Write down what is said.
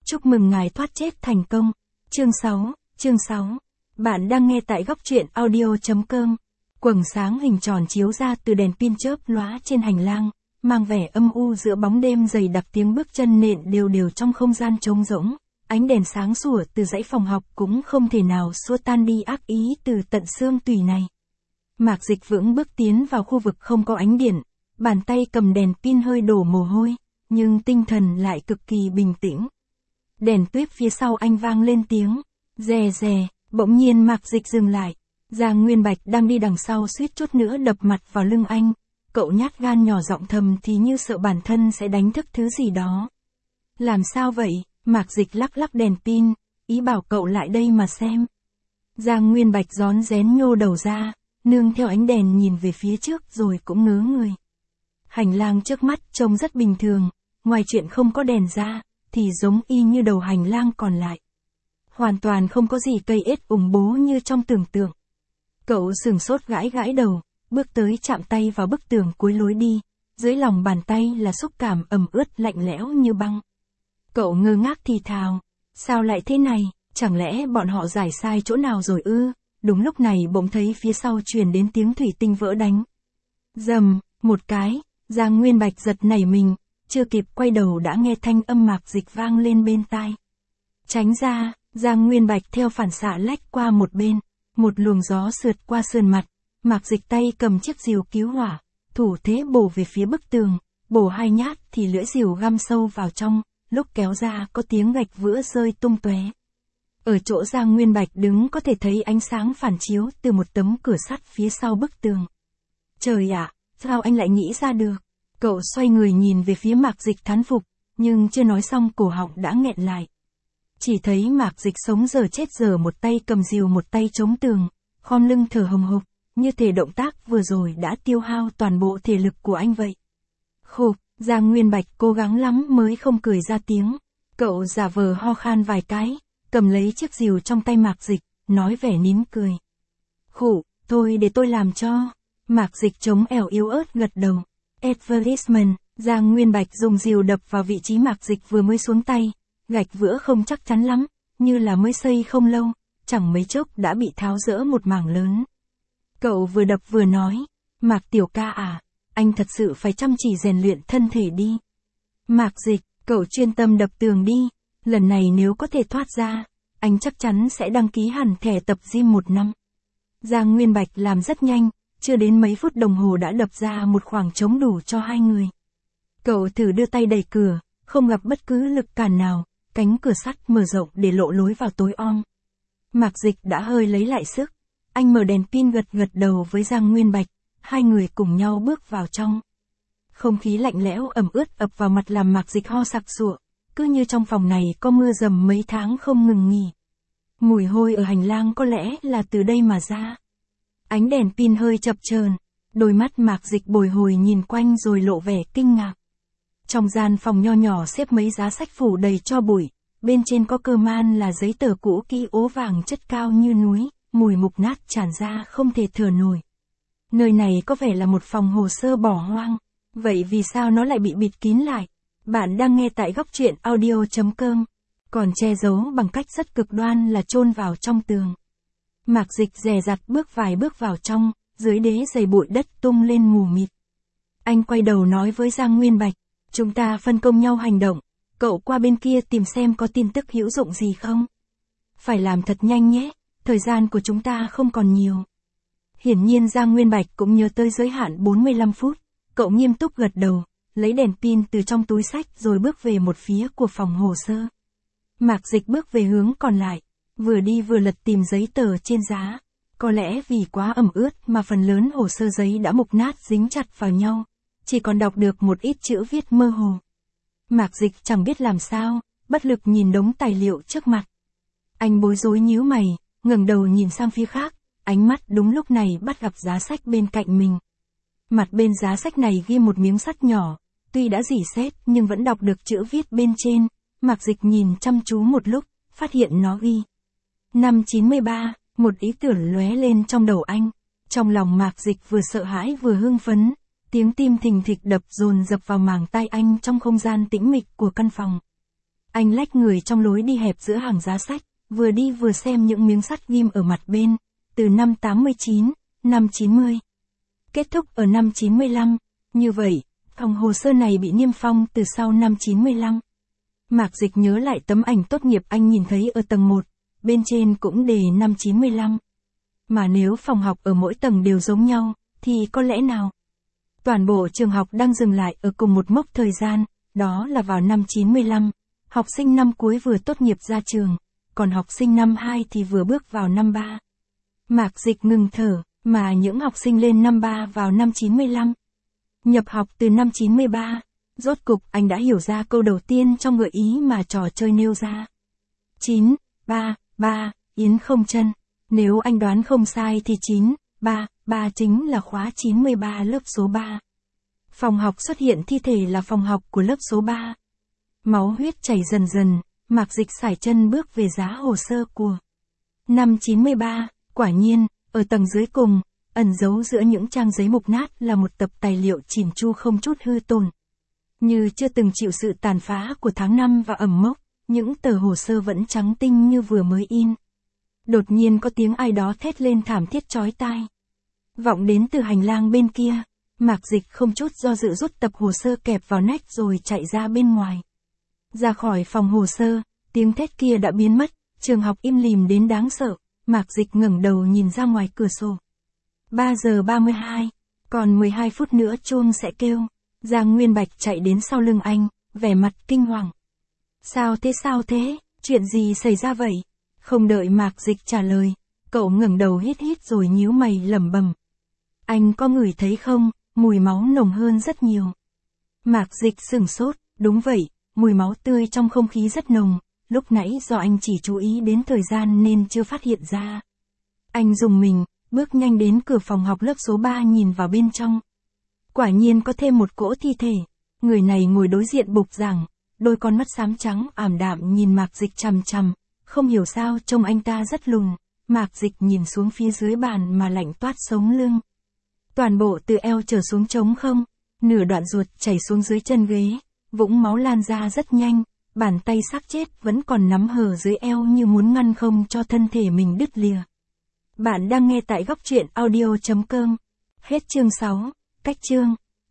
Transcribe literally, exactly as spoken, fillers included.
Chúc mừng ngài thoát chết thành công. Chương sáu, chương sáu. Bạn đang nghe tại góc truyện audio chấm com. Quầng sáng hình tròn chiếu ra từ đèn pin chớp lóa trên hành lang, mang vẻ âm u giữa bóng đêm dày đặc, tiếng bước chân nện đều đều trong không gian trống rỗng. Ánh đèn sáng sủa từ dãy phòng học cũng không thể nào xua tan đi ác ý từ tận xương tủy này. Mạc Dịch vững bước tiến vào khu vực không có ánh điện, bàn tay cầm đèn pin hơi đổ mồ hôi, nhưng tinh thần lại cực kỳ bình tĩnh. Đèn tuyếp phía sau anh vang lên tiếng rè rè, bỗng nhiên Mạc Dịch dừng lại. Giang Nguyên Bạch đang đi đằng sau suýt chút nữa đập mặt vào lưng anh. Cậu nhát gan nhỏ giọng thầm thì như sợ bản thân sẽ đánh thức thứ gì đó. Làm sao vậy? Mạc Dịch lắc lắc đèn pin, ý bảo cậu lại đây mà xem. Giang Nguyên Bạch rón rén nhô đầu ra, nương theo ánh đèn nhìn về phía trước rồi cũng ngớ người. Hành lang trước mắt trông rất bình thường, ngoài chuyện không có đèn ra, thì giống y như đầu hành lang còn lại. Hoàn toàn không có gì cây ết ủng bố như trong tưởng tượng. Cậu sửng sốt gãi gãi đầu, bước tới chạm tay vào bức tường cuối lối đi, dưới lòng bàn tay là xúc cảm ẩm ướt lạnh lẽo như băng. Cậu ngơ ngác thì thào, sao lại thế này, chẳng lẽ bọn họ giải sai chỗ nào rồi ư? Đúng lúc này bỗng thấy phía sau truyền đến tiếng thủy tinh vỡ đánh. Rầm, một cái, Giang Nguyên Bạch giật nảy mình, chưa kịp quay đầu đã nghe thanh âm Mạc Dịch vang lên bên tai. Tránh ra, Giang Nguyên Bạch theo phản xạ lách qua một bên, một luồng gió sượt qua sườn mặt, Mạc Dịch tay cầm chiếc rìu cứu hỏa, thủ thế bổ về phía bức tường, bổ hai nhát thì lưỡi rìu găm sâu vào trong, lúc kéo ra có tiếng gạch vữa rơi tung tóe. Ở chỗ Giang Nguyên Bạch đứng có thể thấy ánh sáng phản chiếu từ một tấm cửa sắt phía sau bức tường. Trời ạ, sao anh lại nghĩ ra được? Cậu xoay người nhìn về phía Mạc Dịch thán phục, nhưng chưa nói xong cổ họng đã nghẹn lại. Chỉ thấy Mạc Dịch sống dở chết dở, một tay cầm rìu một tay chống tường, khom lưng thở hồng hộc, như thể động tác vừa rồi đã tiêu hao toàn bộ thể lực của anh vậy. Khục, Giang Nguyên Bạch cố gắng lắm mới không cười ra tiếng. Cậu giả vờ ho khan vài cái, cầm lấy chiếc rìu trong tay Mạc Dịch, nói vẻ nín cười. Khụ, thôi để tôi làm cho. Mạc Dịch chống ẻo yếu ớt gật đầu. Advertisement, Giang Nguyên Bạch dùng rìu đập vào vị trí Mạc Dịch vừa mới xuống tay, gạch vữa không chắc chắn lắm, như là mới xây không lâu, chẳng mấy chốc đã bị tháo rỡ một mảng lớn. Cậu vừa đập vừa nói, Mạc tiểu ca à, anh thật sự phải chăm chỉ rèn luyện thân thể đi. Mạc Dịch, cậu chuyên tâm đập tường đi, lần này nếu có thể thoát ra, anh chắc chắn sẽ đăng ký hẳn thẻ tập gym một năm. Giang Nguyên Bạch làm rất nhanh, chưa đến mấy phút đồng hồ đã đập ra một khoảng trống đủ cho hai người. Cậu thử đưa tay đẩy cửa, không gặp bất cứ lực cản nào, cánh cửa sắt mở rộng để lộ lối vào tối om. Mạc Dịch đã hơi lấy lại sức, anh mở đèn pin gật gật đầu với Giang Nguyên Bạch, hai người cùng nhau bước vào trong. Không khí lạnh lẽo ẩm ướt ập vào mặt làm Mạc Dịch ho sặc sụa, cứ như trong phòng này có mưa dầm mấy tháng không ngừng nghỉ. Mùi hôi ở hành lang có lẽ là từ đây mà ra. Ánh đèn pin hơi chập chờn, đôi mắt Mạc Dịch bồi hồi nhìn quanh rồi lộ vẻ kinh ngạc. Trong gian phòng nho nhỏ xếp mấy giá sách phủ đầy tro bụi, bên trên có cơ man là giấy tờ cũ kỹ ố vàng chất cao như núi, mùi mục nát tràn ra không thể thở nổi. Nơi này có vẻ là một phòng hồ sơ bỏ hoang, vậy vì sao nó lại bị bịt kín lại? Bạn đang nghe tại góc truyện audio chấm com, còn che giấu bằng cách rất cực đoan là chôn vào trong tường. Mạc Dịch dè dặt bước vài bước vào trong, dưới đế giày bụi đất tung lên mù mịt. Anh quay đầu nói với Giang Nguyên Bạch, chúng ta phân công nhau hành động, cậu qua bên kia tìm xem có tin tức hữu dụng gì không. Phải làm thật nhanh nhé, thời gian của chúng ta không còn nhiều. Hiển nhiên Giang Nguyên Bạch cũng nhớ tới giới hạn bốn mươi lăm phút, cậu nghiêm túc gật đầu, lấy đèn pin từ trong túi sách rồi bước về một phía của phòng hồ sơ. Mạc Dịch bước về hướng còn lại, vừa đi vừa lật tìm giấy tờ trên giá. Có lẽ vì quá ẩm ướt mà phần lớn hồ sơ giấy đã mục nát dính chặt vào nhau, chỉ còn đọc được một ít chữ viết mơ hồ. Mạc Dịch chẳng biết làm sao, bất lực nhìn đống tài liệu trước mặt. Anh bối rối nhíu mày, ngẩng đầu nhìn sang phía khác, ánh mắt đúng lúc này bắt gặp giá sách bên cạnh mình. Mặt bên giá sách này ghi một miếng sắt nhỏ, tuy đã rỉ sét nhưng vẫn đọc được chữ viết bên trên. Mạc Dịch nhìn chăm chú một lúc, phát hiện nó ghi năm chín mươi ba, một ý tưởng lóe lên trong đầu anh. Trong lòng Mạc Dịch vừa sợ hãi vừa hưng phấn, tiếng tim thình thịch đập dồn dập vào màng tai anh trong không gian tĩnh mịch của căn phòng. Anh lách người trong lối đi hẹp giữa hàng giá sách, vừa đi vừa xem những miếng sắt ghim ở mặt bên, từ năm tám mươi chín, năm chín mươi. Kết thúc ở năm chín mươi lăm, như vậy, phòng hồ sơ này bị niêm phong từ sau năm chín mươi lăm. Mạc Dịch nhớ lại tấm ảnh tốt nghiệp anh nhìn thấy ở tầng một, bên trên cũng đề năm chín mươi lăm. Mà nếu phòng học ở mỗi tầng đều giống nhau, thì có lẽ nào? Toàn bộ trường học đang dừng lại ở cùng một mốc thời gian, đó là vào năm chín mươi lăm, học sinh năm cuối vừa tốt nghiệp ra trường, còn học sinh năm hai thì vừa bước vào năm ba. Mạc Dịch ngừng thở, mà những học sinh lên năm ba vào năm chín mươi lăm. Nhập học từ năm chín mươi ba, rốt cục anh đã hiểu ra câu đầu tiên trong gợi ý mà trò chơi nêu ra. chín, ba, ba, Yến không chân. Nếu anh đoán không sai thì chín, ba, ba chính là khóa chín mươi ba lớp số ba. Phòng học xuất hiện thi thể là phòng học của lớp số ba. Máu huyết chảy dần dần, Mạc Dịch sải chân bước về giá hồ sơ của năm chín mươi ba, quả nhiên, ở tầng dưới cùng, ẩn giấu giữa những trang giấy mục nát là một tập tài liệu chỉn chu không chút hư tổn. Như chưa từng chịu sự tàn phá của tháng năm và ẩm mốc, những tờ hồ sơ vẫn trắng tinh như vừa mới in. Đột nhiên có tiếng ai đó thét lên thảm thiết chói tai. Vọng đến từ hành lang bên kia, Mạc Dịch không chút do dự rút tập hồ sơ kẹp vào nách rồi chạy ra bên ngoài. Ra khỏi phòng hồ sơ, tiếng thét kia đã biến mất, trường học im lìm đến đáng sợ, Mạc Dịch ngẩng đầu nhìn ra ngoài cửa sổ. ba giờ ba mươi hai, còn mười hai phút nữa chuông sẽ kêu. Giang Nguyên Bạch chạy đến sau lưng anh, vẻ mặt kinh hoàng. Sao thế sao thế, chuyện gì xảy ra vậy? Không đợi Mạc Dịch trả lời, cậu ngẩng đầu hít hít rồi nhíu mày lẩm bẩm. Anh có ngửi thấy không, mùi máu nồng hơn rất nhiều. Mạc Dịch sửng sốt, đúng vậy, mùi máu tươi trong không khí rất nồng, lúc nãy do anh chỉ chú ý đến thời gian nên chưa phát hiện ra. Anh rùng mình, bước nhanh đến cửa phòng học lớp số ba nhìn vào bên trong. Quả nhiên có thêm một cỗ thi thể, người này ngồi đối diện bục giảng, đôi con mắt xám trắng ảm đạm nhìn Mạc Dịch chằm chằm, không hiểu sao trông anh ta rất lùn. Mạc Dịch nhìn xuống phía dưới bàn mà lạnh toát sống lưng. Toàn bộ từ eo trở xuống trống không, nửa đoạn ruột chảy xuống dưới chân ghế, vũng máu lan ra rất nhanh, bàn tay xác chết vẫn còn nắm hở dưới eo như muốn ngăn không cho thân thể mình đứt lìa. Bạn đang nghe tại góc truyện audio chấm com. Hết chương sáu, cách chương.